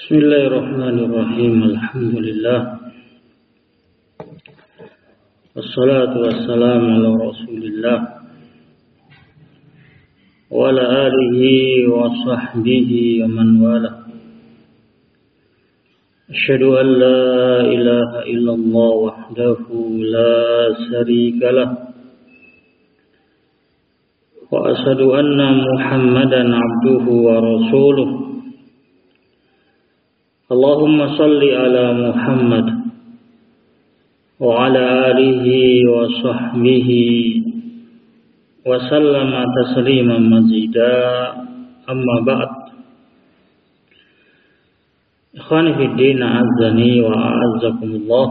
Bismillahirrahmanirrahim. Alhamdulillah. Wassalatu wassalamu ala Rasulillah wa ala alihi wa sahbihi wa man wala. Asyhadu an la ilaha illallah wahdahu la syarika lah. Wa asyhadu anna Muhammadan abduhu wa rasuluh. Allahumma salli ala Muhammad wa ala alihi wa sahbihi wa sallama tasliman mazida, amma ba'd. Ikhwani fid din, a'azzani wa a'azzakumullah.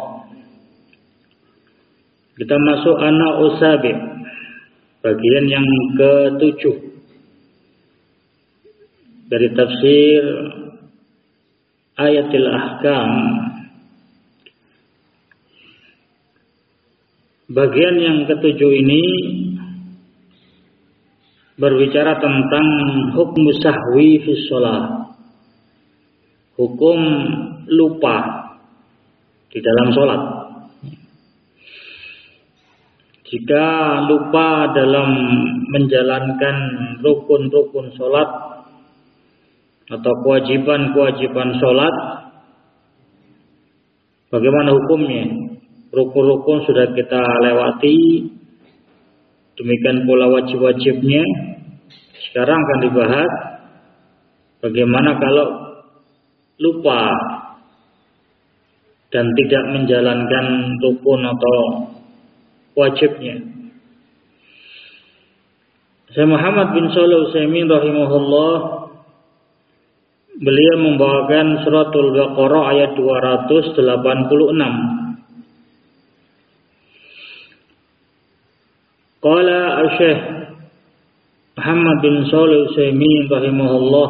Kita masuk ana usabi, bagian yang ke-7 dari tafsir Ayatil Ahkam. Bagian yang ke-7 ini berbicara tentang hukum sahwi fi shalah, hukum lupa di dalam sholat. Jika lupa dalam menjalankan rukun-rukun sholat atau kewajiban-kewajiban sholat, bagaimana hukumnya? Rukun-rukun sudah kita lewati, demikian pula wajib-wajibnya. Sekarang akan dibahas bagaimana kalau lupa dan tidak menjalankan rukun atau wajibnya. Syekh Muhammad bin Shalih Al-Utsaimin rahimahullah, beliau membawakan suratul Baqarah ayat 286. Qala Syekh Muhammad bin Shalih Al-Utsaimin rahimahullah,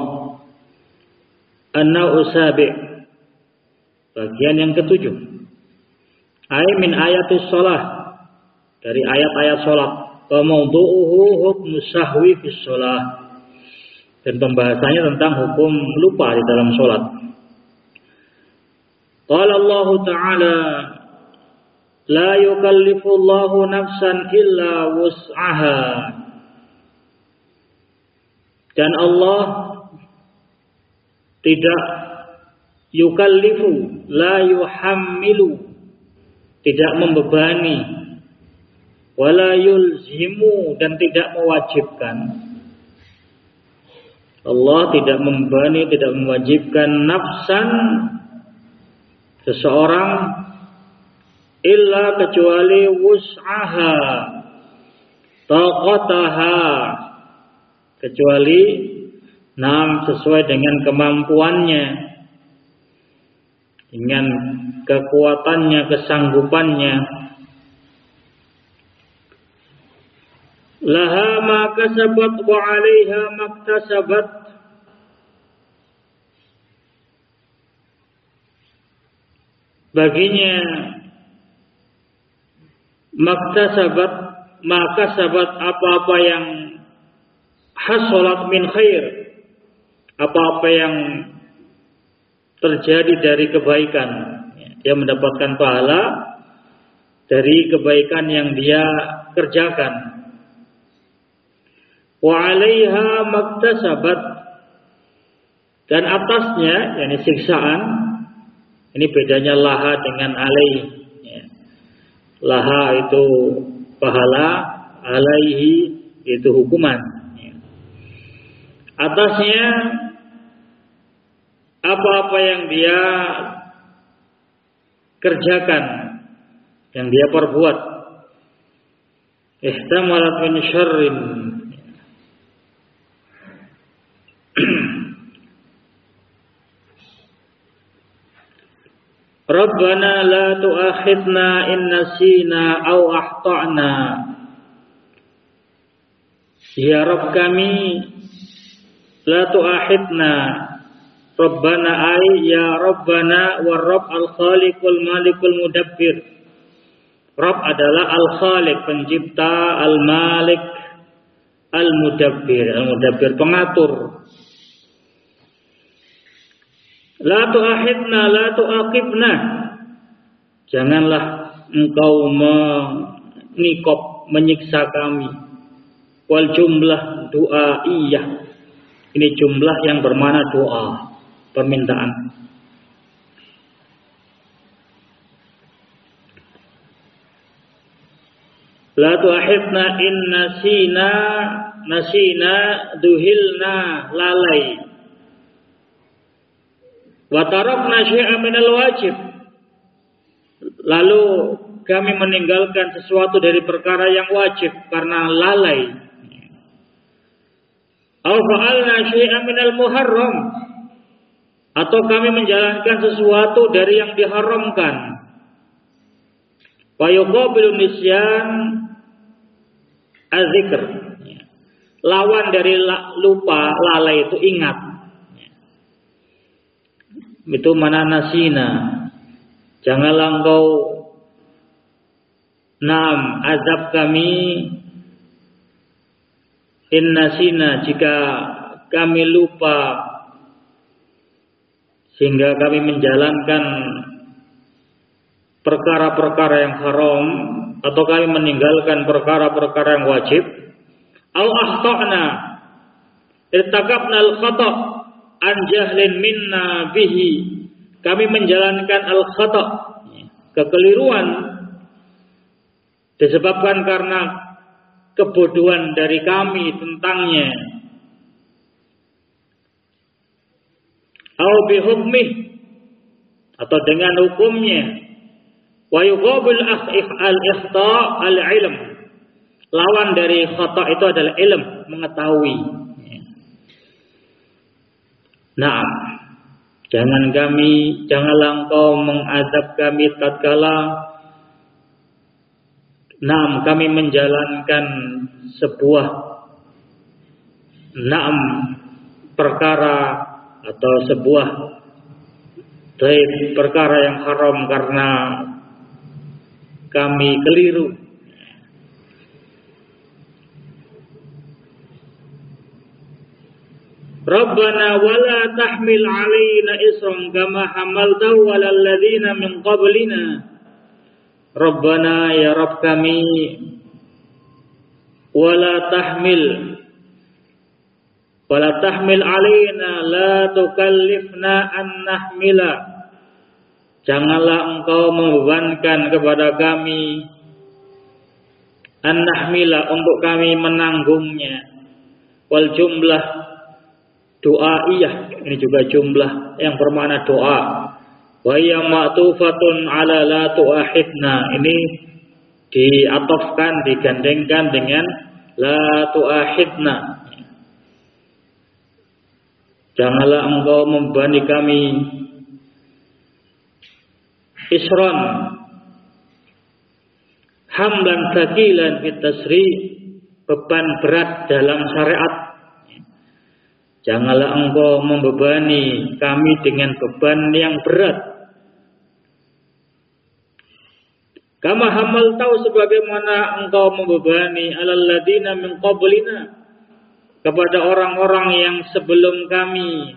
anna usabi, bagian yang ke-7, ay min ayatis shalah, dari ayat-ayat salat, wa mawdu'uhu hukmu sahwi fi shalah, dan pembahasannya tentang hukum lupa di dalam sholat. Qala Allah Ta'ala, la yukallifullahu nafsan illa wus'aha. Dan Allah tidak yukallifu, la yuhammilu, tidak membebani, wala yulzimu, dan tidak mewajibkan. Allah tidak membebani, tidak mewajibkan nafsan, seseorang, illa kecuali wus'aha, taqataha, kecuali sesuai dengan kemampuannya, dengan kekuatannya, kesanggupannya. Laha ma kasabat wa 'alaiha maktasabat. Baginya maktasabat, maka sabat apa-apa yang hasolat min khair, apa-apa yang terjadi dari kebaikan, dia mendapatkan pahala dari kebaikan yang dia kerjakan. Wa 'alaiha maktasabat, dan atasnya, yakni siksaan. Ini bedanya laha dengan alaih. Laha itu pahala, alaihi itu hukuman. Atasnya apa-apa yang dia kerjakan, yang dia perbuat. Ihtamalat min syarrin, Rabbana la tu'akhidna in nasina aw akhta'na. Ya Rabb kami, la tu'akhidna, Rabbana ay ya Rabbana, wa Rabb al-Khaliqul Malikul Mudabbir. Rabb adalah al-Khaliq, pencipta, al-Malik, al-Mudabbir. Al-Mudabbir pengatur. La tu'akhidna la tu'aqibna. Janganlah engkau menyiksa kami. Wal jumlah du'aiyah. Ini jumlah yang bermakna doa, permintaan. La tu'akhidna in nasina duhilna lalai. Wa tarakna syai'an minal wajib. Lalu kami meninggalkan sesuatu dari perkara yang wajib karena lalai. Aw fa'alna syai'an minal muharram. Atau kami menjalankan sesuatu dari yang diharamkan. Wa yuqabilu nisyan az-zikr. Lawan dari lupa, lalai itu ingat. Itu mana nasina. Janganlah engkau azab kami in nasina jika kami lupa sehingga kami menjalankan perkara-perkara yang haram atau kami meninggalkan perkara-perkara yang wajib. Au akhtana irtakabna al-khata' an jahlin minna bihi. Kami menjalankan al-khata', kekeliruan disebabkan karena kebodohan dari kami tentangnya. Au bihukmih, atau dengan hukumnya. Wa yuqabil al-ikhta' al-ilm. Lawan dari khata' itu adalah ilm, mengetahui. Naam. Janganlah engkau mengazab kami tatkala kami menjalankan sebuah perkara atau sebuah perkara yang haram karena kami keliru. Rabbana wala tahmil alaina isran kama hamaltahu alal ladzina min qablina. Rabbana ya Rabb kami, wala tahmil alaina la tukallifna an nahmila. Janganlah engkau membebankan kepada kami an nahmila, untuk kami menanggungnya. Wal jumlah du'aiyah, ini juga jumlah yang bermakna doa. Wa hiya ma'tufatun ala la tu'ahidna. Ini diatofkan, digandengkan dengan la tu'ahidna. Janganlah engkau membebani kami isran hamlan tsaqilan fit tasri, beban berat dalam syariat. Janganlah engkau membebani kami dengan beban yang berat. Kama hamaltahu, sebagaimana engkau membebani alal ladina min qablina, kepada orang-orang yang sebelum kami.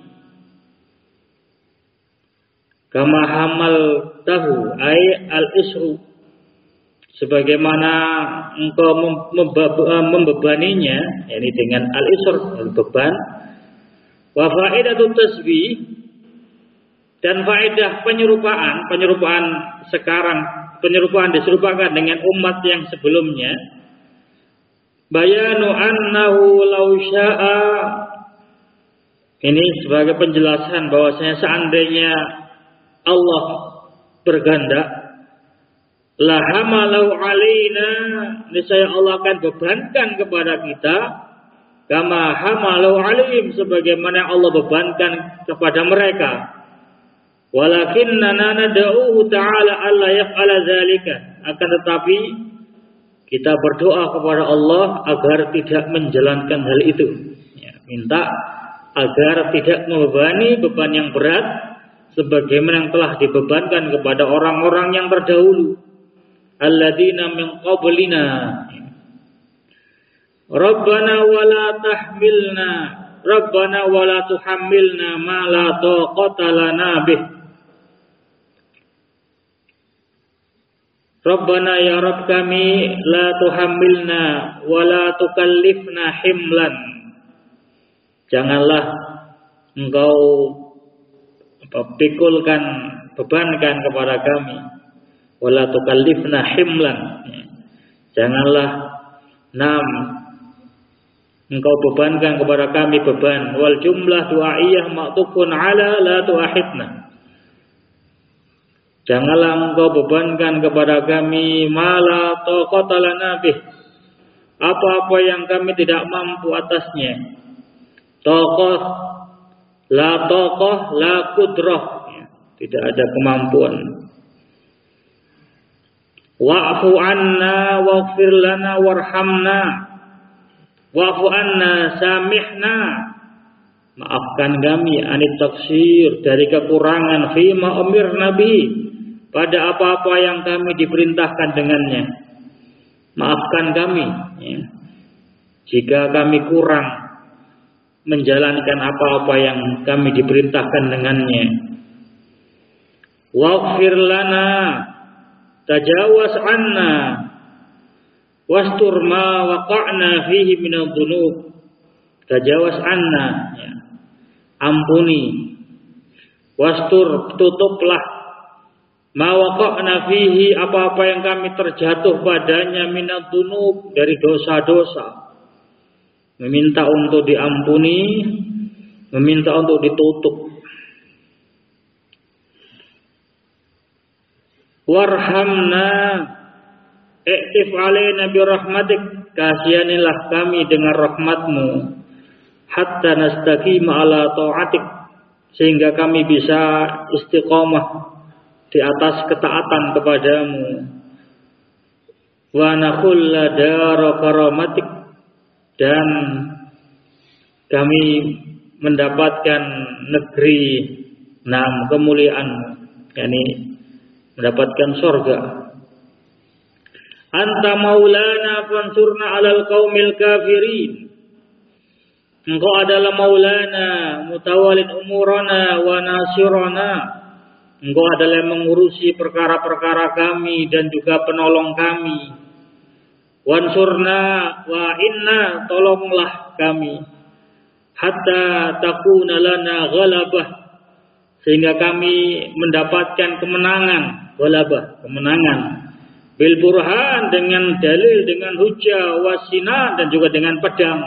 Kama hamaltahu ay al-isru, sebagaimana engkau membebaninya, yakni dengan al-isr, beban. Wa faedatu tasbih, dan faedah penyerupaan sekarang, penyerupaan diserupakan dengan umat yang sebelumnya. Bayanu annahu law syaa, ini sebagai penjelasan bahwasanya seandainya Allah berkehendak, la hamalau alaina, niscaya Allah akan bebankan kepada kita kama hamalu alim, sebagaimana Allah bebankan kepada mereka. Walakinna nad'uhu ta'ala alla yaf'ala dzalika, akan tetapi kita berdoa kepada Allah agar tidak menjalankan hal itu. Minta agar tidak membebani beban yang berat sebagaimana yang telah dibebankan kepada orang-orang yang terdahulu. Alladzina min qablina. Rabbana wala tahmilna, Rabbana wa la tuhammilna ma la taqata lana bih. Rabbana ya Rabb kami, la tuhammilna wa la tukallifna himlan. Janganlah engkau pikulkan, bebankan kepada kami. Wa la tukallifna himlan. Janganlah engkau bebankan kepada kami beban. Wal jumlah du'aiyah ma'tufun ala la tu'ahidna. Janganlah engkau bebankan kepada kami mala taqata lana bih, apa-apa yang kami tidak mampu atasnya. Taqah, la qudrah, tidak ada kemampuan. Wa'fu anna waghfir lana warhamna. Wa'fu anna samihna. Maafkan kami anit taksir, dari kekurangan fima umir nabi, pada apa-apa yang kami diperintahkan dengannya. Maafkan kami ya, jika kami kurang menjalankan apa-apa yang kami diperintahkan dengannya. Waghfir lana, tajawaz anna, wastur ma waqa'na fihi minadh dhunub. Tajawaz anna ya, ampuni. Wastur, tutuplah ma waqa'na fihi, apa-apa yang kami terjatuh padanya minadh dhunub, dari dosa-dosa. Meminta untuk diampuni, meminta untuk ditutup. Warhamna, i'tif alaina bi rahmatik, kasihanilah kami dengan rahmatmu. Hatta nastaqima ala ta'atik, sehingga kami bisa istiqamah di atas ketaatan kepadamu. Wa nakhulla dara karamatik, dan kami mendapatkan negeri kemuliaanmu, yakni mendapatkan surga. Anta maulana fansurna alal qaumil kafirin. Engkau adalah maulana, mutawalid umurana wa nasirana. Engkau adalah yang mengurusi perkara-perkara kami dan juga penolong kami. Wansurna wa inna, tolonglah kami. Hatta takuna lana ghalabah, sehingga kami mendapatkan kemenangan. Ghalabah, kemenangan. Bil burhan, dengan dalil, dengan hujjah, wasina, dan juga dengan pedang.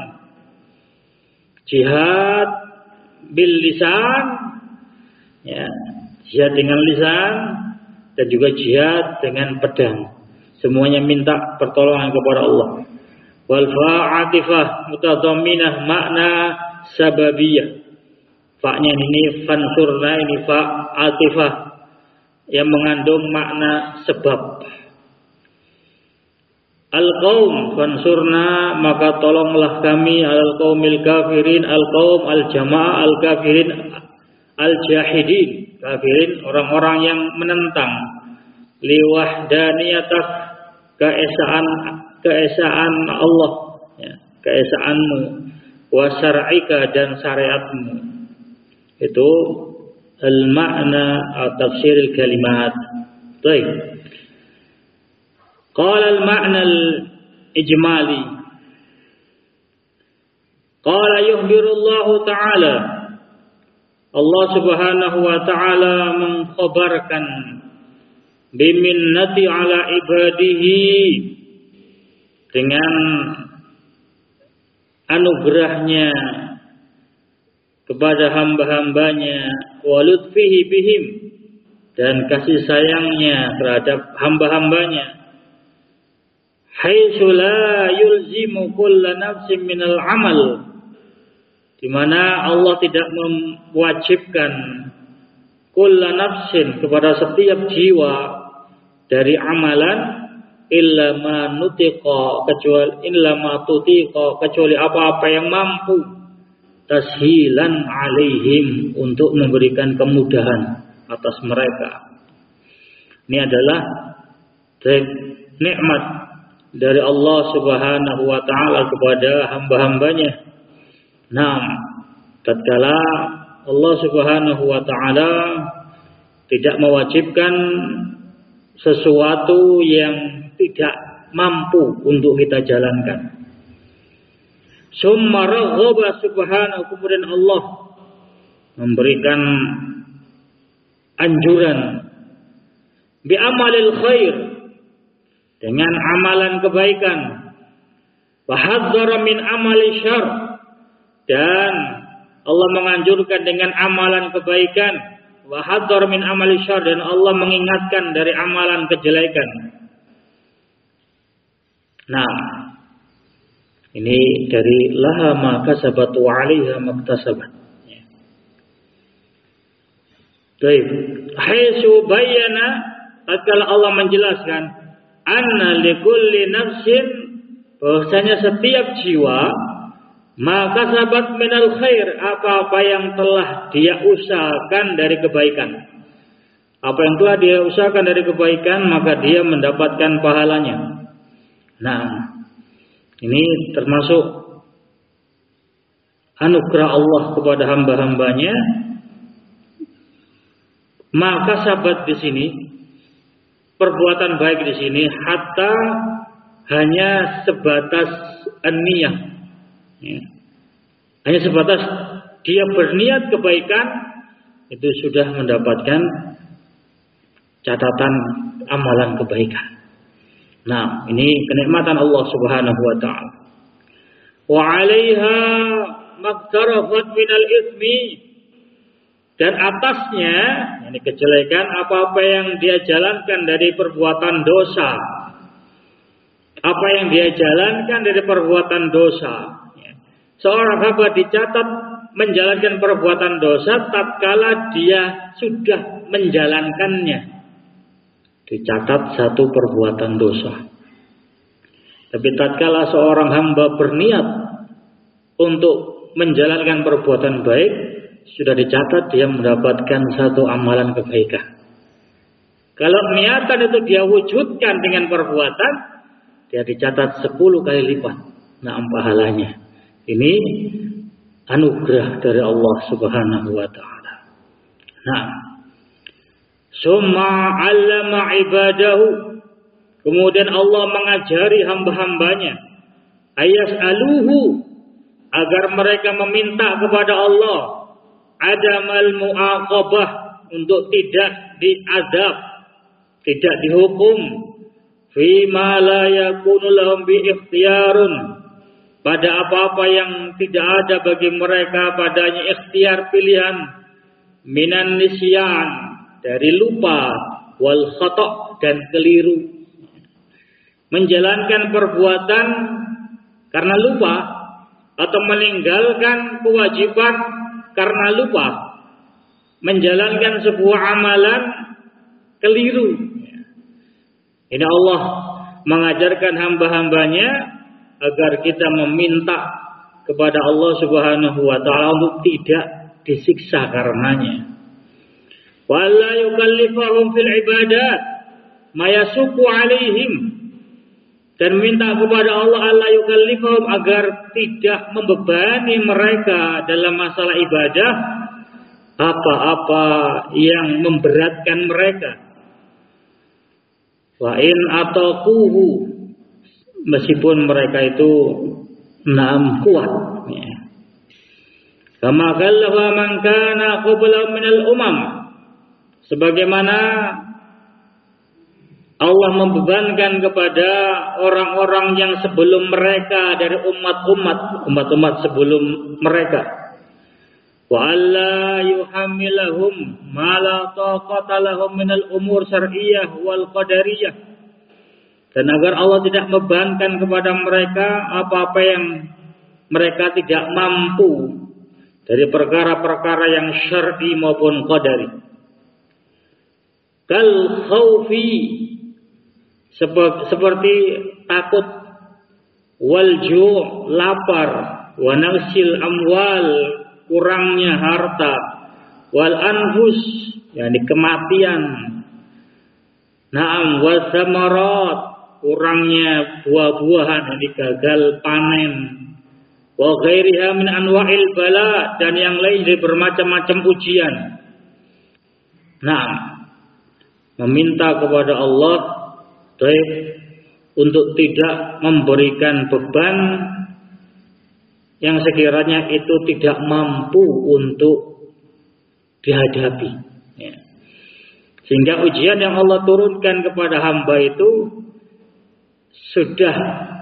Jihad bil lisan, ya, jihad dengan lisan, dan juga jihad dengan pedang. Semuanya minta pertolongan kepada Allah. Wal fa'atifah mutadhamminah makna sababiyah. Fa'nya ini fansurna, ini fa'atifah yang mengandung makna sebab. Al-qaum fansurna, maka tolonglah kami al qaumil kafirin, al-qaum al-jamaah al-kafirin al-jahidin, kafirin orang-orang yang menentang liwahdaniyatah, keesaan Allah ya, keesaanmu, wa syar'ika, dan syariatmu. Itu al-makna tafsir al-kalimat. Baik. Qala al-makna al-ijmali. Qala yukhbirullahu ta'ala, Allah subhanahu wa ta'ala mengkhabarkan biminnati ala ibadihi, dengan anugerahnya kepada hamba-hambanya, walutfihi bihim, dan kasih sayangnya terhadap hamba-hambanya, haitsu la yulzimu kulla nafsin minal amal, di mana Allah tidak mewajibkan kulla nafsin, kepada setiap jiwa, dari amalan, illa ma nutiqa, kecuali apa-apa yang mampu tashilan alaihim, untuk memberikan kemudahan atas mereka. Ini adalah nikmat dari Allah subhanahu wa ta'ala kepada hamba-hambanya. Nah, tatkala Allah Subhanahu wa taala tidak mewajibkan sesuatu yang tidak mampu untuk kita jalankan. Summa raghaba subhanahu, kemudian Allah memberikan anjuran bi amalil khair, dengan amalan kebaikan, wa hadzara min amali syarr, dan Allah menganjurkan dengan amalan kebaikan, wa hadzara min amali syarr, dan Allah mengingatkan dari amalan kejelekan. Nah, ini dari laha ma kasabat wa 'alaiha maktasabat. Baik, haitsu bayyana, tatkala Allah menjelaskan anna likulli nafsin, bahwasanya setiap jiwa maka kasabat minal khair, apa-apa yang telah dia usahakan dari kebaikan. Apa yang telah dia usahakan dari kebaikan, maka dia mendapatkan pahalanya. Nah, ini termasuk anugerah Allah kepada hamba-hambanya. Maka sahabat di sini, perbuatan baik di sini hatta hanya sebatas an-niyah. Ya. Hanya sebatas dia berniat kebaikan, itu sudah mendapatkan catatan amalan kebaikan. Nah, ini kenikmatan Allah Subhanahu wa taala. Wa 'alaiha magtarafat minal itsmi, dan atasnya, ini kejelekan, apa-apa yang dia jalankan dari perbuatan dosa. Apa yang dia jalankan dari perbuatan dosa. Seorang hamba dicatat menjalankan perbuatan dosa tatkala dia sudah menjalankannya. Dicatat satu perbuatan dosa. Tapi tatkala seorang hamba berniat untuk menjalankan perbuatan baik, sudah dicatat dia mendapatkan satu amalan kebaikan. Kalau niatan itu dia wujudkan dengan perbuatan, dia dicatat 10 kali lipat pahalanya. Ini anugerah dari Allah Subhanahu wa taala. Nah, summa 'allama ibadahu, kemudian Allah mengajari hamba-hambanya ayas'aluhu, agar mereka meminta kepada Allah adamal mu'aqabah, untuk tidak diazab, tidak dihukum, fima la yakunu lahum bi ikhtiyarun, pada apa-apa yang tidak ada bagi mereka padanya ikhtiar, pilihan, minan nisyan, dari lupa, wal khata', dan keliru. Menjalankan perbuatan karena lupa, atau meninggalkan kewajiban karena lupa, menjalankan sebuah amalan keliru. Ini Allah mengajarkan hamba-hambanya agar kita meminta kepada Allah Subhanahu wa taala untuk tidak disiksa karenanya. Wala yukallifahum fil ibadat ma yasuqu alaihim, dan minta kepada Allah alla yukallifahum, agar tidak membebani mereka dalam masalah ibadah apa-apa yang memberatkan mereka. Wa in ataquhu, meskipun mereka itu kuat. Kama kallafa man kana qabla minal umam, sebagaimana Allah membebankan kepada orang-orang yang sebelum mereka dari umat-umat sebelum mereka. Wa alla yuhammilahum ma la taqata lahum minal umur syar'iyyah wal qadariyah, dan agar Allah tidak membebankan kepada mereka apa-apa yang mereka tidak mampu dari perkara-perkara yang syar'i maupun qadari. Kal khaufi, seperti takut, wal ju', lapar, wa naqsil amwal, kurangnya harta, wal anfus, yakni kematian, na'am, wa samarat, kurangnya buah-buahan, yakni gagal panen, wa ghairiha min anwa'il bala, dan yang lain dari bermacam-macam ujian. Nah, meminta kepada Allah untuk tidak memberikan beban yang sekiranya itu tidak mampu untuk dihadapi. Ya. Sehingga ujian yang Allah turunkan kepada hamba itu sudah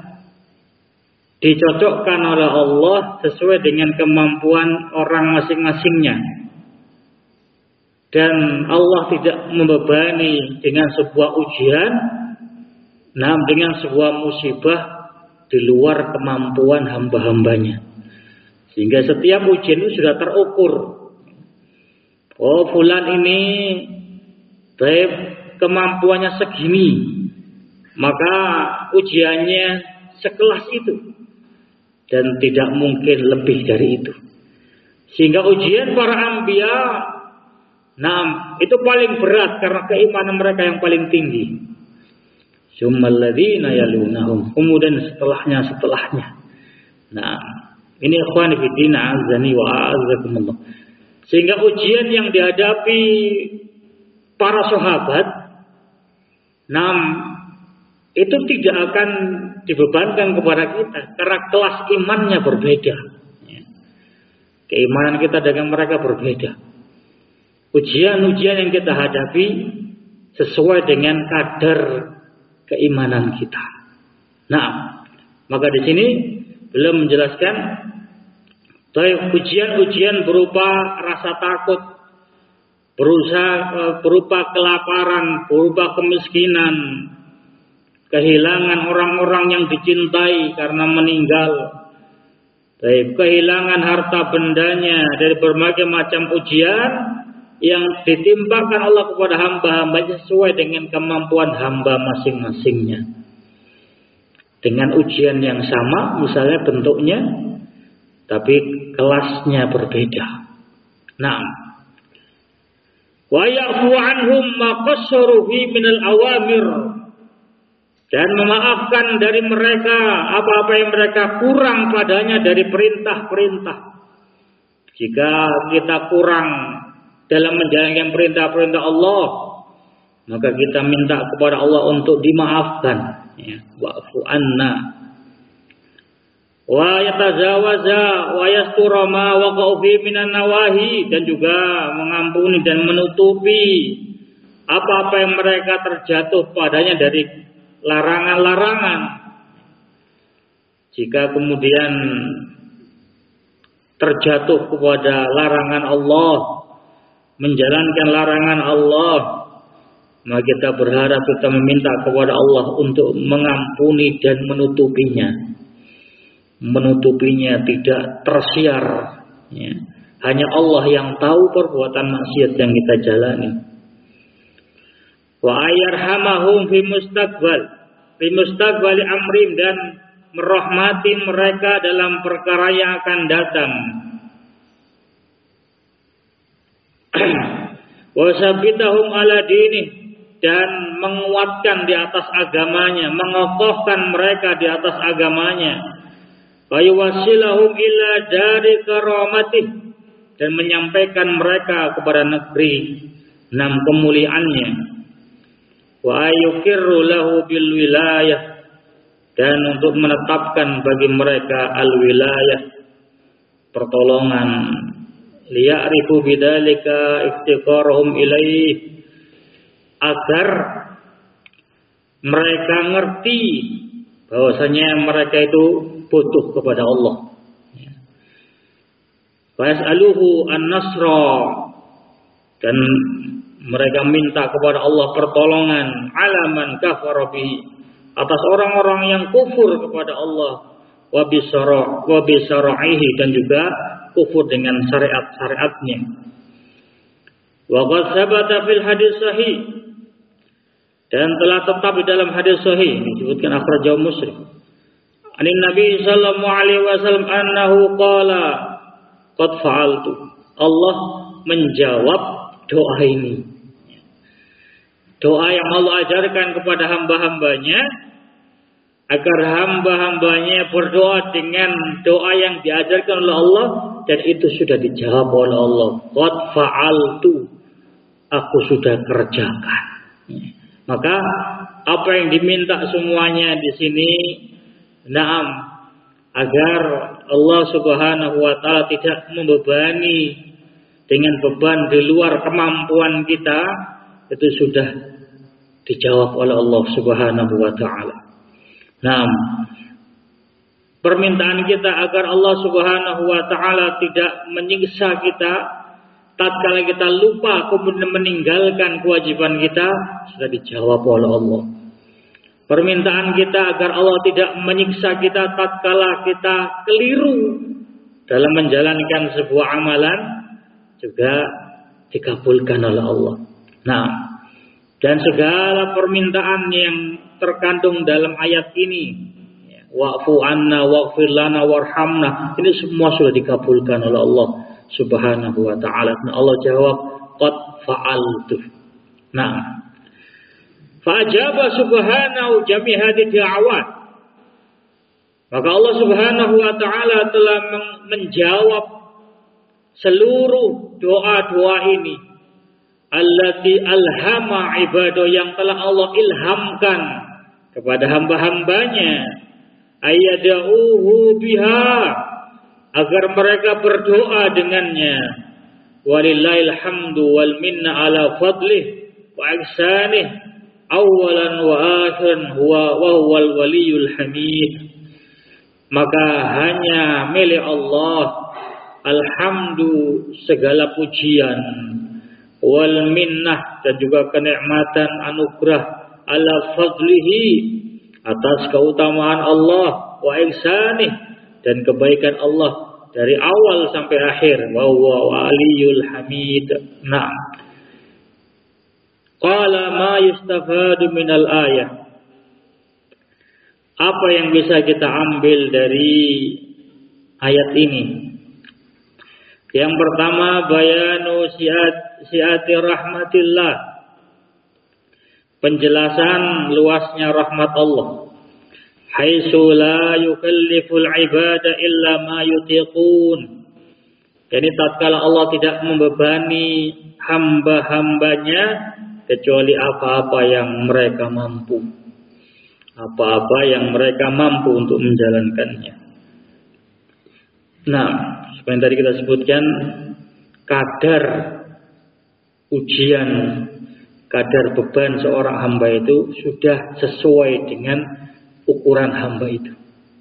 dicocokkan oleh Allah sesuai dengan kemampuan orang masing-masingnya. Dan Allah tidak membebani dengan sebuah ujian, namun dengan sebuah musibah di luar kemampuan hamba-hambanya. Sehingga setiap ujian itu sudah terukur. Oh, fulan ini kemampuannya segini, maka ujiannya sekelas itu. Dan tidak mungkin lebih dari itu. Sehingga ujian para anbiya, itu paling berat karena keimanan mereka yang paling tinggi. Summal ladzina yalunahum, kemudian setelahnya. Nah, ini ikhwan fillah azani wa a'azzakumullah. Sehingga ujian yang dihadapi para sahabat, itu tidak akan dibebankan kepada kita karena kelas imannya berbeda. Keimanan kita dengan mereka berbeda. Ujian-ujian yang kita hadapi sesuai dengan kadar keimanan kita. Nah, maka di sini beliau menjelaskan ujian-ujian berupa rasa takut, berupa kelaparan, berupa kemiskinan, kehilangan orang-orang yang dicintai karena meninggal, kehilangan harta bendanya, dari berbagai macam ujian yang ditimpakan Allah kepada hamba-hambanya sesuai dengan kemampuan hamba masing-masingnya. Dengan ujian yang sama, misalnya bentuknya, tapi kelasnya berbeda. Nah, wa ya'fu anhum ma qassaru fi minal awamir, dan memaafkan dari mereka apa-apa yang mereka kurang padanya dari perintah-perintah. Jika kita kurang dalam menjalankan perintah-perintah Allah, maka kita minta kepada Allah untuk dimaafkan. Ya, wa'fu anna wa yatazawaza wa yastura ma waqa'u fi minan nawahi, dan juga mengampuni dan menutupi apa-apa yang mereka terjatuh padanya dari larangan-larangan. Jika kemudian terjatuh kepada larangan Allah, menjalankan larangan Allah, maka kita berharap, kita meminta kepada Allah untuk mengampuni dan menutupinya tidak tersiar. Ya. Hanya Allah yang tahu perbuatan maksiat yang kita jalani. Wa ayarhamahum fi mustaqbali amrim, dan merahmati mereka dalam perkara yang akan datang. Wa sabitahum ala dinih, dan menguatkan di atas agamanya, mengokohkan mereka di atas agamanya. Wa yuwasilahum ila dari karamatih, dan menyampaikan mereka kepada negeri kemuliaannya. Wa yuqirru lahu bil wilayah, dan untuk menetapkan bagi mereka al wilayah, pertolongan. Liya'rifu bidzalika iftiqarahum ilaih, agar mereka ngerti bahwasanya mereka itu butuh kepada Allah. Wa yas'aluhu an-nasra, dan mereka minta kepada Allah pertolongan, alaman kafara bihi, atas orang-orang yang kufur kepada Allah, wa bisara'ihi, dan juga kufur dengan syariat-syariatnya. Wa qad sabata fil hadis sahih, dan telah tetap di dalam hadis sahih disebutkan akhrajahu Muslim. Ani Nabi sallallahu alaihi wasallam annahu qala qad fa'altu. Allah menjawab doa ini. Doa yang Allah ajarkan kepada hamba-hambanya, agar hamba-hambanya berdoa dengan doa yang diajarkan oleh Allah, dan itu sudah dijawab oleh Allah. Qad fa'altu, aku sudah kerjakan. Maka apa yang diminta semuanya di sini, na'am, agar Allah Subhanahu wa taala tidak membebani dengan beban di luar kemampuan kita, itu sudah dijawab oleh Allah Subhanahu wa taala. Nah, permintaan kita agar Allah Subhanahu wa taala tidak menyiksa kita tatkala kita lupa kemudian meninggalkan kewajiban kita, sudah dijawab oleh Allah. Permintaan kita agar Allah tidak menyiksa kita tatkala kita keliru dalam menjalankan sebuah amalan, juga dikabulkan oleh Allah. Nah, dan segala permintaan yang terkandung dalam ayat ini, wa'fu anna waghfir lana warhamna, ini semua sudah dikabulkan oleh Allah Subhanahu wa taala. Nah, Allah jawab qad fa'altu. Nah, fa'ajaba subhanahu jami' hadhihi da'awat. Maka Allah Subhanahu wa taala telah menjawab seluruh doa-doa ini, allati alhama ibadah, yang telah Allah ilhamkan kepada hamba-hambanya, ayyada'uhu biha, agar mereka berdoa dengannya. Walillahil hamdu wal minna ala fadlih wa ihsanih awalan wa akhiran wa huwal waliyul hamid. Maka hanya milik Allah alhamdu, segala pujian, wal minnah, dan juga kenikmatan anugerah, ala fadlihi, atas keutamaan Allah, wa ihsanih, dan kebaikan Allah dari awal sampai akhir, wa huwa waliyul hamid. Nah, qala ma yustafadu minal ayah, apa yang bisa kita ambil dari ayat ini? Yang pertama, bayanu si'ati rahmatillah, penjelasan luasnya rahmat Allah. Haitsu la yukalliful ibada illa ma yutiqun. Jadi tatkala Allah tidak membebani hamba-hambanya kecuali apa-apa yang mereka mampu. Apa-apa yang mereka mampu untuk menjalankannya. Nah, seperti yang tadi kita sebutkan, kadar ujian, kadar beban seorang hamba itu sudah sesuai dengan ukuran hamba itu.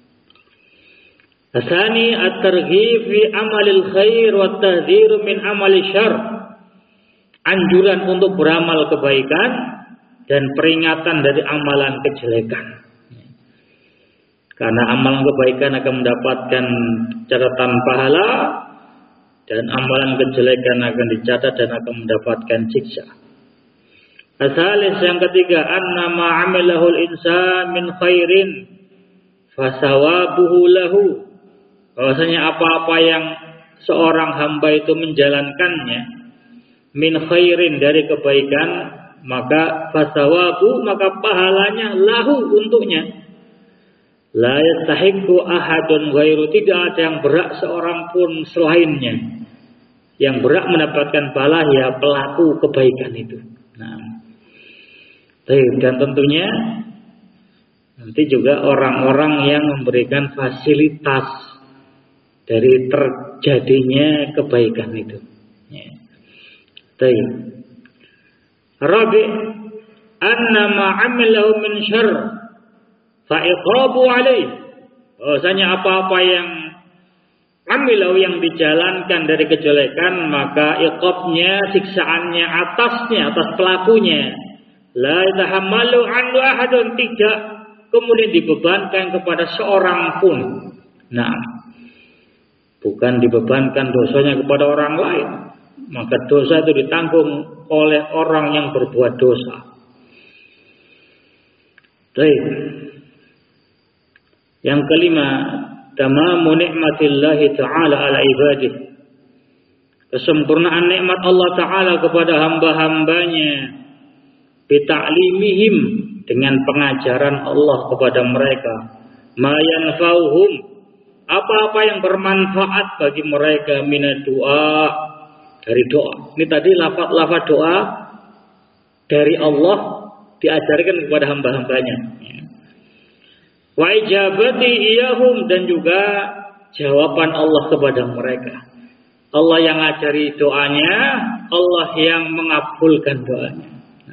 Asani at-targhib fi amalil khair wa at-tahdhir min amali syarr. Anjuran untuk beramal kebaikan dan peringatan dari amalan kejelekan. Karena amalan kebaikan akan mendapatkan catatan pahala, dan amalan kejelekan akan dicatat dan akan mendapatkan siksa. Asalis, yang ketiga, anna ma'amilahul insan min khairin fasawabuhu lahu. Bahwasanya apa-apa yang seorang hamba itu menjalankannya min khairin, dari kebaikan, maka fasawabu, maka pahalanya lahu, untuknya. La yastahiqu ahadun ghairu, tidak ada yang berhak seorang pun selainnya. Yang berhak mendapatkan pahala ya pelaku kebaikan itu. Nah, dan tentunya nanti juga orang-orang yang memberikan fasilitas dari terjadinya kebaikan itu. Rabi, anna ma'amilahu min syarr fa'iqabu alaih. Bahwasanya apa-apa yang amilau, yang dijalankan dari kejelekan, maka iqabnya, siksaannya atasnya, atas pelakunya. La yatahammalu anhu ahadun, tidak kemudian dibebankan kepada seorang pun. Nah, bukan dibebankan dosanya kepada orang lain, maka dosa itu ditanggung oleh orang yang berbuat dosa. Baik. Yang kelima, tamamu nikmatillahi ta'ala ala ibadih, kesempurnaan nikmat Allah Ta'ala kepada hamba-hambanya, bita'limihim, dengan pengajaran Allah kepada mereka, ma yanfa'uhum, apa-apa yang bermanfaat bagi mereka, minad doa, dari doa. Ini tadi lafaz doa dari Allah diajarkan kepada hamba-hambanya. Wa ijabati iyahum, dan juga jawaban Allah kepada mereka. Allah yang ngajari doanya, Allah yang mengabulkan doanya.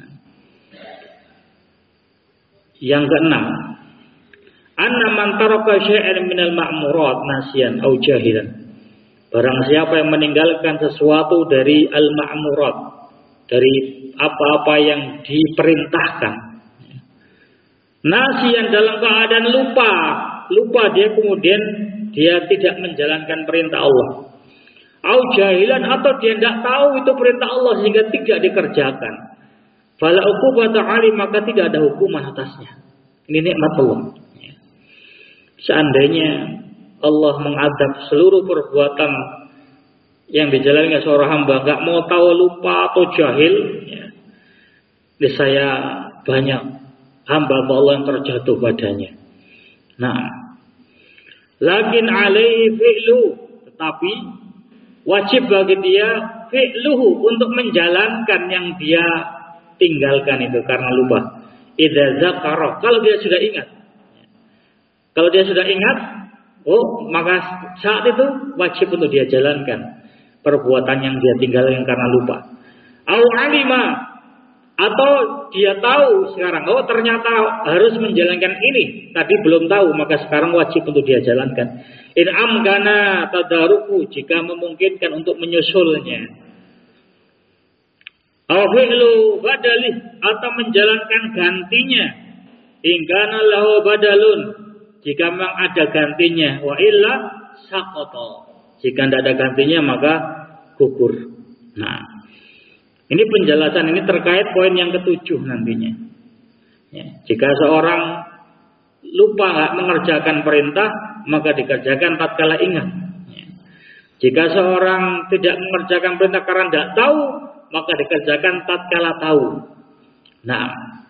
Yang keenam, anna man taraka syai'an minal ma'murat nasiyan au jahilan. Barang siapa yang meninggalkan sesuatu dari al-ma'murat, dari apa-apa yang diperintahkan, nasiyan dalam keadaan lupa dia, kemudian dia tidak menjalankan perintah Allah, au jahilan, atau dia tidak tahu itu perintah Allah sehingga tidak dikerjakan, fala uqubata alaihi, maka tidak ada hukuman atasnya. Ini nikmat Allah. Seandainya Allah mengadab seluruh perbuatan yang dijalankan seorang hamba, nggak mau tahu, lupa atau jahil, saya banyak hamba Allah yang terjatuh padanya. Nah, lakin alaihi fi'lu, tetapi wajib bagi dia fi'luhu, untuk menjalankan yang dia tinggalkan itu karena lupa. Idza zakara, kalau dia sudah ingat. Kalau dia sudah ingat, maka saat itu wajib untuk dia jalankan perbuatan yang dia tinggalkan karena lupa. Au alima, atau dia tahu sekarang, ternyata harus menjalankan ini, tadi belum tahu, maka sekarang wajib untuk dia jalankan. In amkana tadaruku, jika memungkinkan untuk menyusulnya. Au fi'lu badalih, atau menjalankan gantinya. In kana lahu badalun, jika memang ada gantinya. Wa illa saqata, jika tidak ada gantinya maka gugur. Nah, ini penjelasan ini terkait poin yang ketujuh nantinya. Jika seorang lupa nggak mengerjakan perintah, maka dikerjakan tatkala ingat. Jika seorang tidak mengerjakan perintah karena tidak tahu, maka dikerjakan tatkala tahu. Nah,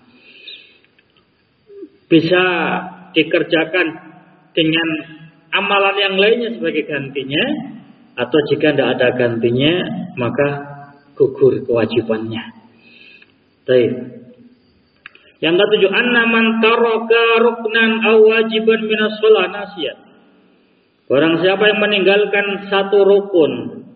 bisa dikerjakan dengan amalan yang lainnya sebagai gantinya, atau jika tidak ada gantinya maka gugur kewajibannya. Baik. Yang ketujuh, anna man taraka ruknan aw wajiban minas shalah nasiyan. Barang siapa yang meninggalkan satu rukun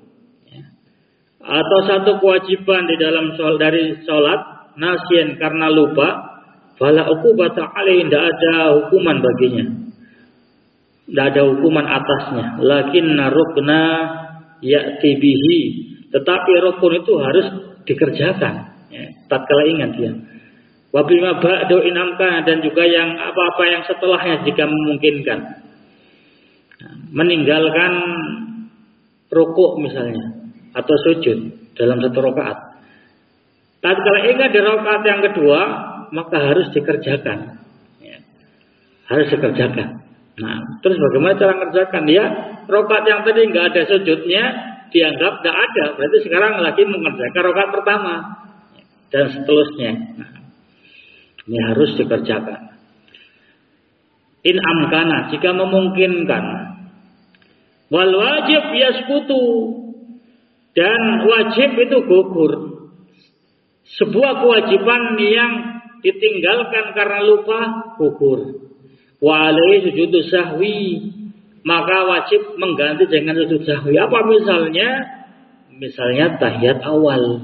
atau satu kewajiban di dalam dari salat nasiyan karena lupa, fala uqubata alaihi, tidak ada hukuman baginya, tidak ada hukuman atasnya. Lakinna rukna ya'ti bihi, tetapi rukun itu harus dikerjakan tatkala ingat dia. Wa bima ba'du inamka, dan juga yang apa-apa yang setelahnya jika memungkinkan. Meninggalkan rukuk misalnya atau sujud dalam satu rakaat, tatkala ingat di rakaat yang kedua, maka harus dikerjakan. Harus dikerjakan. Nah, terus bagaimana cara mengerjakan? Ya, rakaat yang tadi nggak ada sujudnya dianggap nggak ada, berarti sekarang lagi mengerjakan rakaat pertama dan seterusnya. Nah, ini harus dikerjakan. In amkana, jika memungkinkan. Wal wajib yaskutu, dan wajib itu gugur. Sebuah kewajiban yang ditinggalkan karena lupa gugur. Wa alaihi sujudu sahwi, maka wajib mengganti dengan sujud sahwi. Apa misalnya? Misalnya tahiyat awal.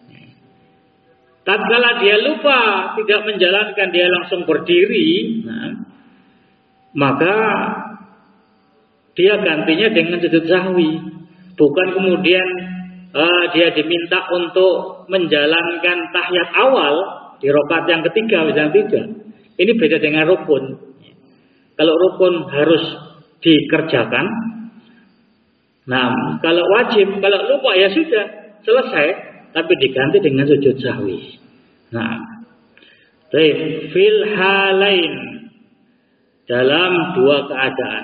Tatkala dia lupa tidak menjalankan, dia langsung berdiri, maka dia gantinya dengan sujud sahwi. Bukan kemudian dia diminta untuk menjalankan tahiyat awal di rakaat yang ketiga, misalnya tidak. Ini beda dengan rukun. Kalau rukun harus dikerjakan. Nah, kalau wajib, kalau lupa ya sudah selesai, tapi diganti dengan sujud sahwi. Nah, fil halain, dalam dua keadaan.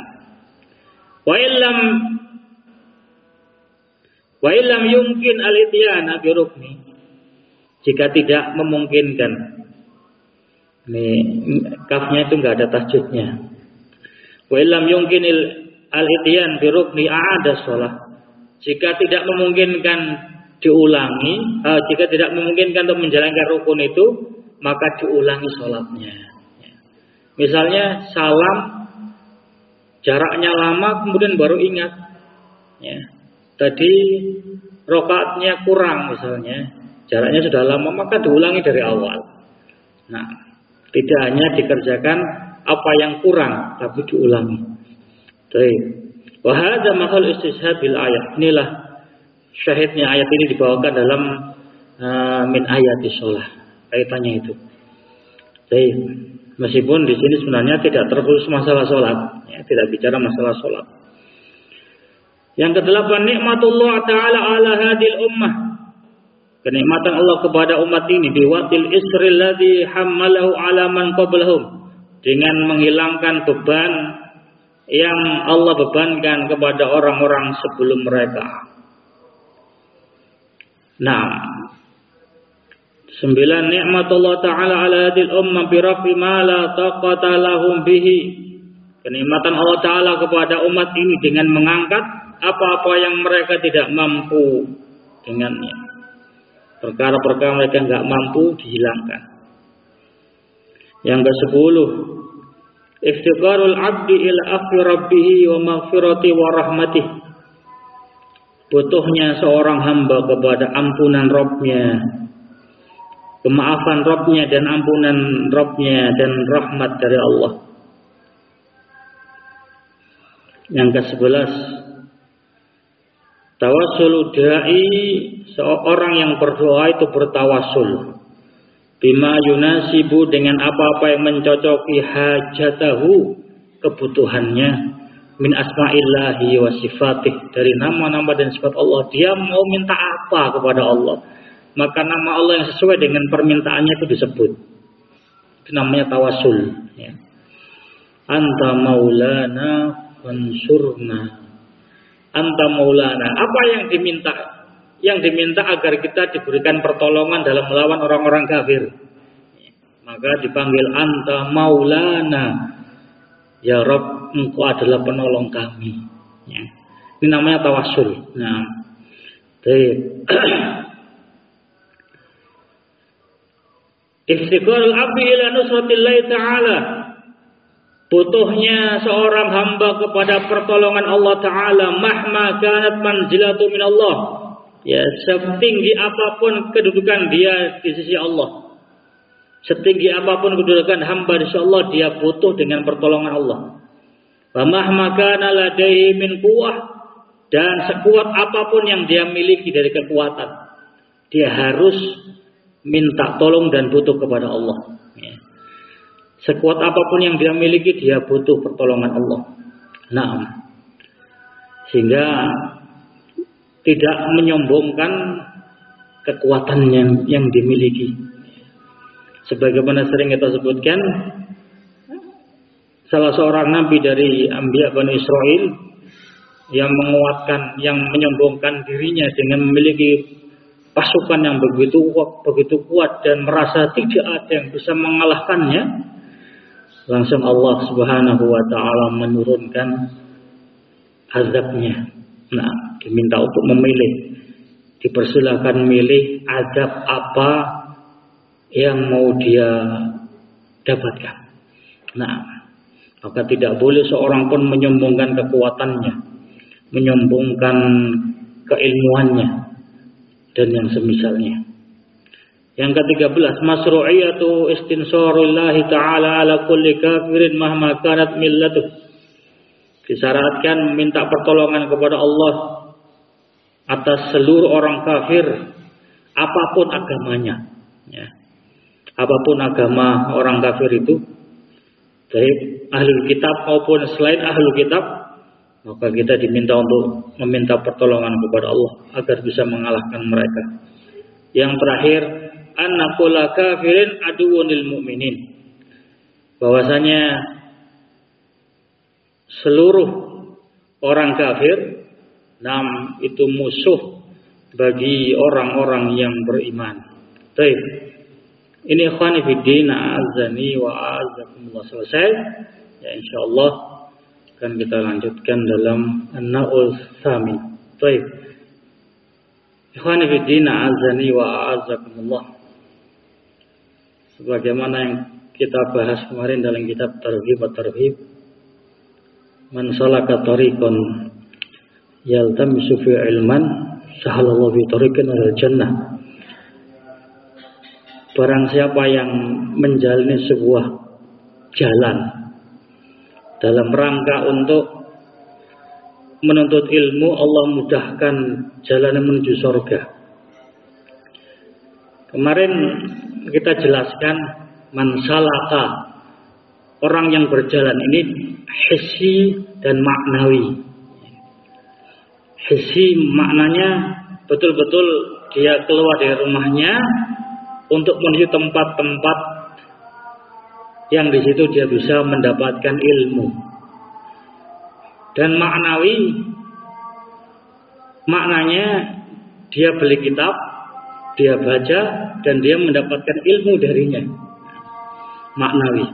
Wa illam yumkin al-ityana bi rukni, jika tidak memungkinkan Ini kafnya itu enggak ada tasjidnya. Wa illam yumkinil al-ityan bi rukni a'ada shalah. Jika tidak memungkinkan diulangi, jika tidak memungkinkan untuk menjalankan rukun itu, maka diulangi sholatnya. Misalnya salam, jaraknya lama, kemudian baru ingat. Ya. Tadi rakaatnya kurang misalnya, jaraknya sudah lama, maka diulangi dari awal. Nah, tidak hanya dikerjakan apa yang kurang, tapi diulangi. Baik. Wa hadza mahal istishabil ayat. Inilah syahidnya ayat ini dibawakan dalam min ayati shalah. Kaitannya itu. Baik. Meskipun di sini sebenarnya tidak terkhusus masalah salat, ya, tidak bicara masalah salat. Yang kedelapan, nikmatullah taala ala hadil ummah. Kenikmatan Allah kepada umat ini biwatil isril ladzi hammalahu ala man qablahum, dengan menghilangkan beban yang Allah bebankan kepada orang-orang sebelum mereka. Nah, 9, nikmatullah ta'ala ala hadil ummah birafi ma la taqata lahum bihi. Kenikmatan Allah Ta'ala kepada umat ini dengan mengangkat apa-apa yang mereka tidak mampu dengannya. Perkara-perkara mereka enggak mampu dihilangkan. Yang ke-10, iftiqarul abdi ila afi rabbih wa maghfirati wa rahmatih. Butuhnya seorang hamba kepada ampunan Rabb-Nya, kemaafan Rabb-Nya dan ampunan Rabb-Nya dan rahmat dari Allah. Yang ke-11, tawassul da'i, seorang yang berdoa itu bertawassul bima yunasibu, dengan apa-apa yang mencocoki hajatahu, kebutuhannya, min asma'illahi wa sifatih, dari nama-nama dan sifat Allah. Dia mau minta apa kepada Allah, maka nama Allah yang sesuai dengan permintaannya itu disebut. Itu namanya tawassul, ya. Anta maulana fansurna. Anta maulana. Apa yang diminta? Yang diminta agar kita diberikan pertolongan dalam melawan orang-orang kafir. Maka dipanggil anta maulana. Ya Rabb, engkau adalah penolong kami. Ya. Ini namanya tawassul. Nah, istiqarul abdi ila nusratillahi ta'ala. Butuhnya seorang hamba kepada pertolongan Allah Ta'ala, mahma kanat manzilatu min Allah. Ya, setinggi apapun kedudukan dia di sisi Allah, setinggi apapun kedudukan hamba di sisi Allah, dia butuh dengan pertolongan Allah. Wa mahma kana ladaihi min quwwah, dan sekuat apapun yang dia miliki dari kekuatan, dia harus minta tolong dan butuh kepada Allah. Ya. Sekuat apapun yang dia miliki, dia butuh pertolongan Allah. Nah, sehingga tidak menyombongkan kekuatan yang dimiliki. Sebagaimana sering kita sebutkan, salah seorang nabi dari Anbiya Bani Israel yang menguatkan, yang menyombongkan dirinya dengan memiliki pasukan yang begitu kuat dan merasa tidak ada yang bisa mengalahkannya, langsung Allah Subhanahu wa Ta'ala menurunkan azabnya. Nah, diminta untuk memilih, dipersilakan milih azab apa yang mau dia dapatkan. Nah, maka tidak boleh seorang pun menyombongkan kekuatannya, menyombongkan keilmuannya dan yang semisalnya. Yang ke-13, masru'iyatu istinsarillahi ta'ala ala kulli kafirin mahma kanat millatuh. Disyaratkan minta pertolongan kepada Allah atas seluruh orang kafir, apapun agamanya. Ya. Apapun agama orang kafir itu, baik ahlul kitab maupun selain ahlul kitab, maka kita diminta untuk meminta pertolongan kepada Allah agar bisa mengalahkan mereka. Yang terakhir, anna kulla kafirin aduwwun lil mu'minin. Bahwasanya seluruh orang kafir itu musuh bagi orang-orang yang beriman. Baik. Ini ikhwani fiddin, a'azzani wa a'azzakumullah. Selesai. Ya insyaallah akan kita lanjutkan dalam An-Na'ul Tsamin. Baik. Ikhwani fiddin, a'azzani wa a'azzakumullah. Sebagaimana yang kita bahas kemarin dalam kitab Targhib wa Tarhib, man salaka tariqan yaltamisu fi ilman sahalallahu fi tariqin ilal jannah. Barang siapa yang menjalani sebuah jalan dalam rangka untuk menuntut ilmu, Allah mudahkan jalan menuju surga. Kemarin kita jelaskan man salaka, orang yang berjalan ini hissi dan maknawi. Hissi maknanya betul-betul dia keluar dari rumahnya untuk menuju tempat-tempat yang di situ dia bisa mendapatkan ilmu. Dan maknawi maknanya dia beli kitab, dia baca dan dia mendapatkan ilmu darinya. Maknawi.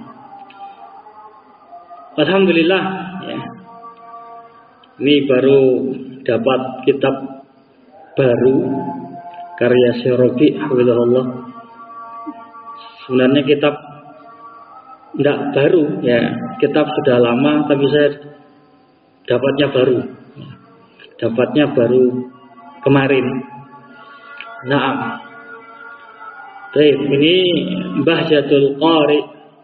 Alhamdulillah ya. Ini baru dapat kitab baru karya Syekh Rabi hafizahullah. Sebenarnya kitab tidak baru ya, kitab sudah lama tapi saya dapatnya baru. Dapatnya baru kemarin. Nah, baik, ini Bahjatul Qari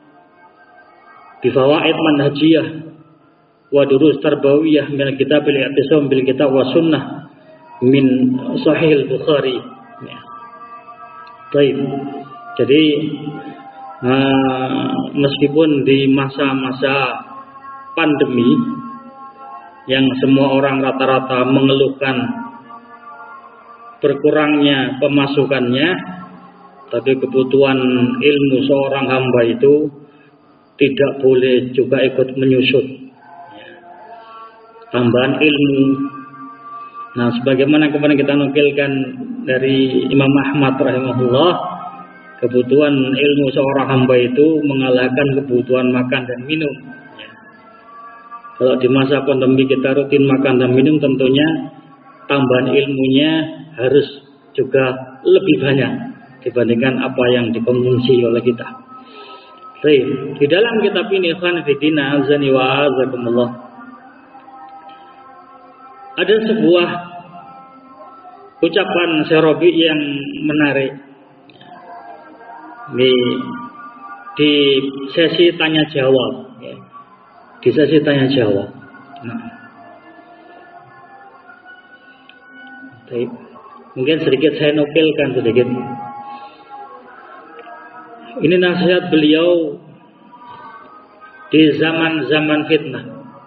bi fawaid manhajiyah wa durus tarbawiyah min kitab al-i'tisam bil kitab wa sunnah min Sahih al-Bukhari. Ya. Baik. Jadi meskipun di masa-masa pandemi yang semua orang rata-rata mengeluhkan berkurangnya pemasukannya, tapi kebutuhan ilmu seorang hamba itu tidak boleh juga ikut menyusut. Tambahan ilmu. Nah, sebagaimana kemarin kita nukilkan dari Imam Ahmad rahimahullah, kebutuhan ilmu seorang hamba itu mengalahkan kebutuhan makan dan minum. Kalau di masa pandemi kita rutin makan dan minum, tentunya tambahan ilmunya harus juga lebih banyak dibandingkan apa yang dikonsumsi oleh kita. Baik, di dalam kitab ini ikhwan fillah azani wa azakumullah, ada sebuah ucapan Syekh Rabi yang menarik. Di sesi tanya jawab ya. Di sesi tanya jawab. Nah. Baik. Mungkin sedikit saya nukilkan sedikit. Ini nasihat beliau di zaman-zaman fitnah.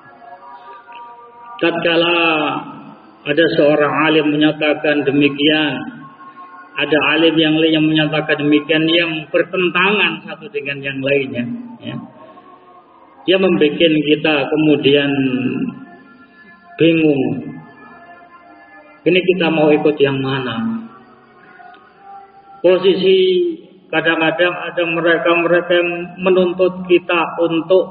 Tatkala ada seorang alim menyatakan demikian, ada alim yang lain yang menyatakan demikian, yang bertentangan satu dengan yang lainnya, ya. Dia membuat kita kemudian bingung. Ini kita mau ikut yang mana? Posisi kadang-kadang ada mereka yang menuntut kita untuk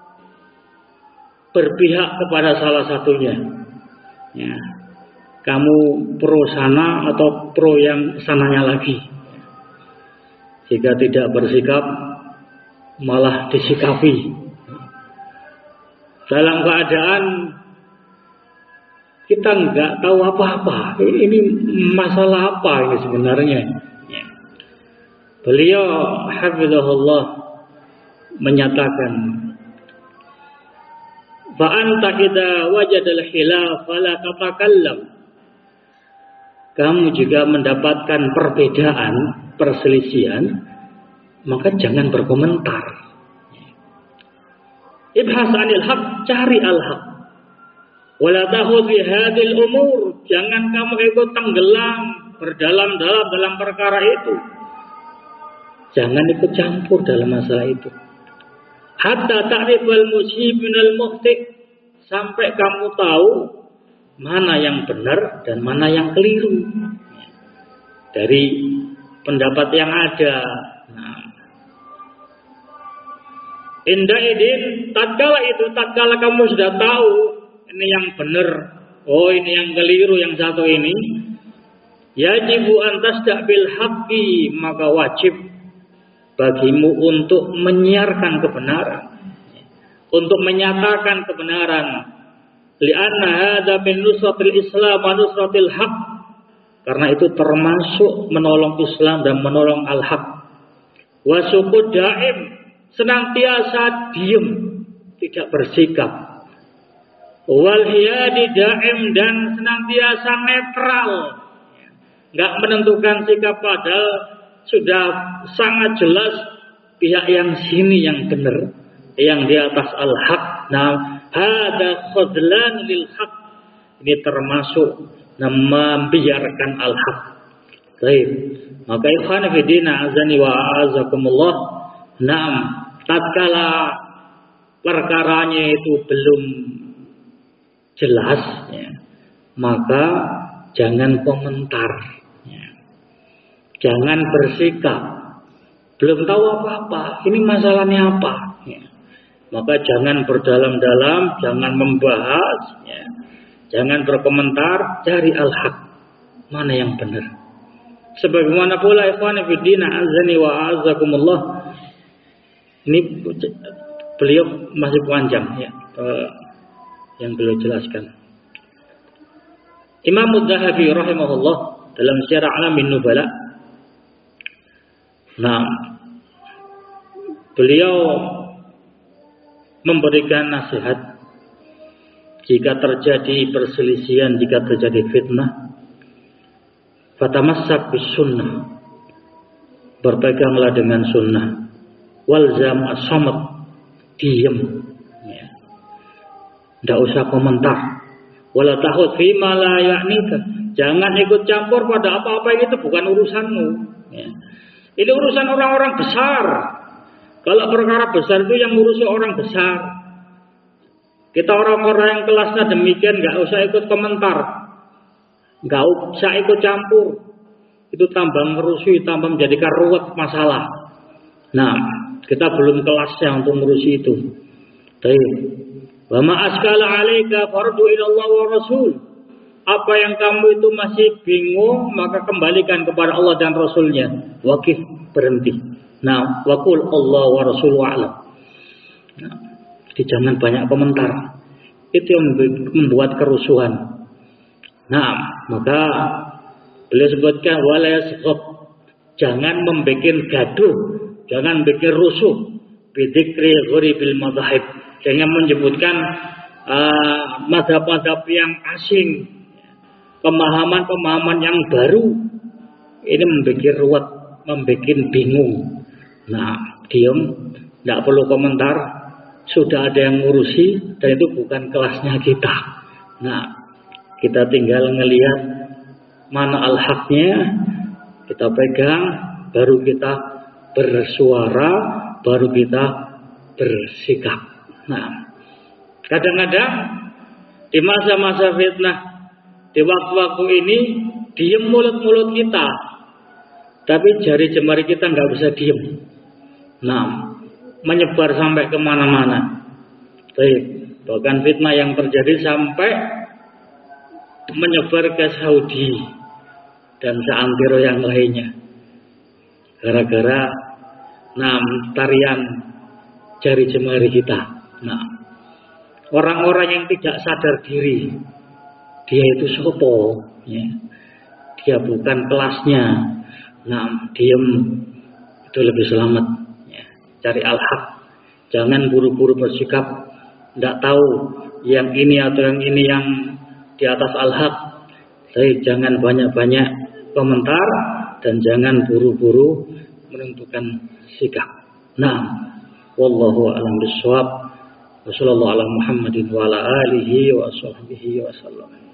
berpihak kepada salah satunya. Ya. Kamu pro sana atau pro yang sananya lagi. Jika tidak bersikap malah disikapi. Dalam keadaan kita nggak tahu apa-apa. Ini masalah apa ini sebenarnya? Ya. Beliau hafizahullah menyatakan, fa anta idza wajadal khilaf fala tatakallam. Kamu juga mendapatkan perbedaan, perselisihan, maka jangan berkomentar. Ibhas 'anil haq, cari al-haq. Wala tahud fi hadhil umur, jangan kamu ikut tenggelam berdalam-dalam dalam perkara itu. Jangan ikut campur dalam masalah itu. Hatta ta'rifal musib minal mukhti, sampai kamu tahu mana yang benar dan mana yang keliru dari pendapat yang ada. Nah, Inda idin, tatkala kamu sudah tahu ini yang benar, oh ini yang keliru, yang satu ini, yajibu antas bil haqqi, maka wajib bagimu untuk menyiarkan kebenaran, untuk menyatakan kebenaran. Li'anna hadza min nusratil Islam wa nusratil haqq, karena itu termasuk menolong Islam dan menolong al-haq. Wa sukut daim, senantiasa diem, tidak bersikap. Wal hiyadi daim, dan senantiasa netral, nggak menentukan sikap, padahal sudah sangat jelas pihak yang sini yang benar, yang di atas al-haq. Nah, hada khudlan lil haq, ini termasuk membiarkan al-haq. Baik, maka ikhwan fillah azani wa azakumullah, naam, tatkala perkaranya itu belum jelas, ya, maka jangan komentar, ya. Jangan bersikap, belum tahu apa-apa, ini masalahnya apa, ya. Maka jangan berdalam-dalam, jangan membahas, ya. Jangan berkomentar, cari al-haq, mana yang benar. Sebagaimana pula ikhwan fillah azani wa azakumullah, ini beliau masih panjang, ya, yang beliau jelaskan. Imam Adz-Dzahabi rahimahullah dalam Syiar A'lamin Nubala, nah, beliau memberikan nasihat jika terjadi perselisihan, jika terjadi fitnah, fatamassak bis sunnah, berpeganglah dengan sunnah, walzam as-samat, diam, ya. Tidak usah komentar, wala tahud fima la ya'nika, jangan ikut campur pada apa-apa yang itu bukan urusanmu, ya. Ini urusan orang-orang besar. Kalau perkara besar itu yang ngurusi orang besar. Kita orang-orang yang kelasnya demikian nggak usah ikut komentar, nggak usah ikut campur. Itu tambah merusuh, tambah menjadikan ruwet masalah. Nah, kita belum kelasnya untuk ngurusi itu. Baik. Wa ma askala 'alaika fardu ila Allah wa Rasul. Apa yang kamu itu masih bingung, maka kembalikan kepada Allah dan Rasulnya. Waqif, berhenti. Nah, waqul Allah wa Rasul wa'lam. Nah, jadi jangan banyak komentar. Itu yang membuat kerusuhan. Nah, maka beliau sebutkan wala yasghab, jangan membuat gaduh, jangan bikin rusuh. Bidzikri gharibil madzhab, jangan menyebutkan mazhab-mazhab yang asing, pemahaman-pemahaman yang baru. Ini membuat ruwet, membuat bingung. Nah, diam, tidak perlu komentar. Sudah ada yang ngurusi, dan itu bukan kelasnya kita. Nah, kita tinggal ngelihat mana al-haqnya, kita pegang, baru kita bersuara, baru kita bersikap. Nah, kadang-kadang di masa-masa fitnah, di waktu-waktu ini, diem mulut-mulut kita, tapi jari jemari kita nggak bisa diem. Nah, menyebar sampai kemana-mana. Baik, bahkan fitnah yang terjadi sampai menyebar ke Saudi dan seantero yang lainnya, gara-gara tarian jari jemari kita. Nah, orang-orang yang tidak sadar diri, dia itu sopo, ya. Dia bukan kelasnya. Nah, diem itu lebih selamat, ya. Cari al-haq, jangan buru-buru bersikap, tidak tahu yang ini atau yang ini yang di atas al-haq. Jadi jangan banyak-banyak komentar dan jangan buru-buru menentukan sikap. Nah, wallahu a'lam bishawab. Wassallallahu ala Muhammadin wa ala alihi wa sahbihi wa sallam.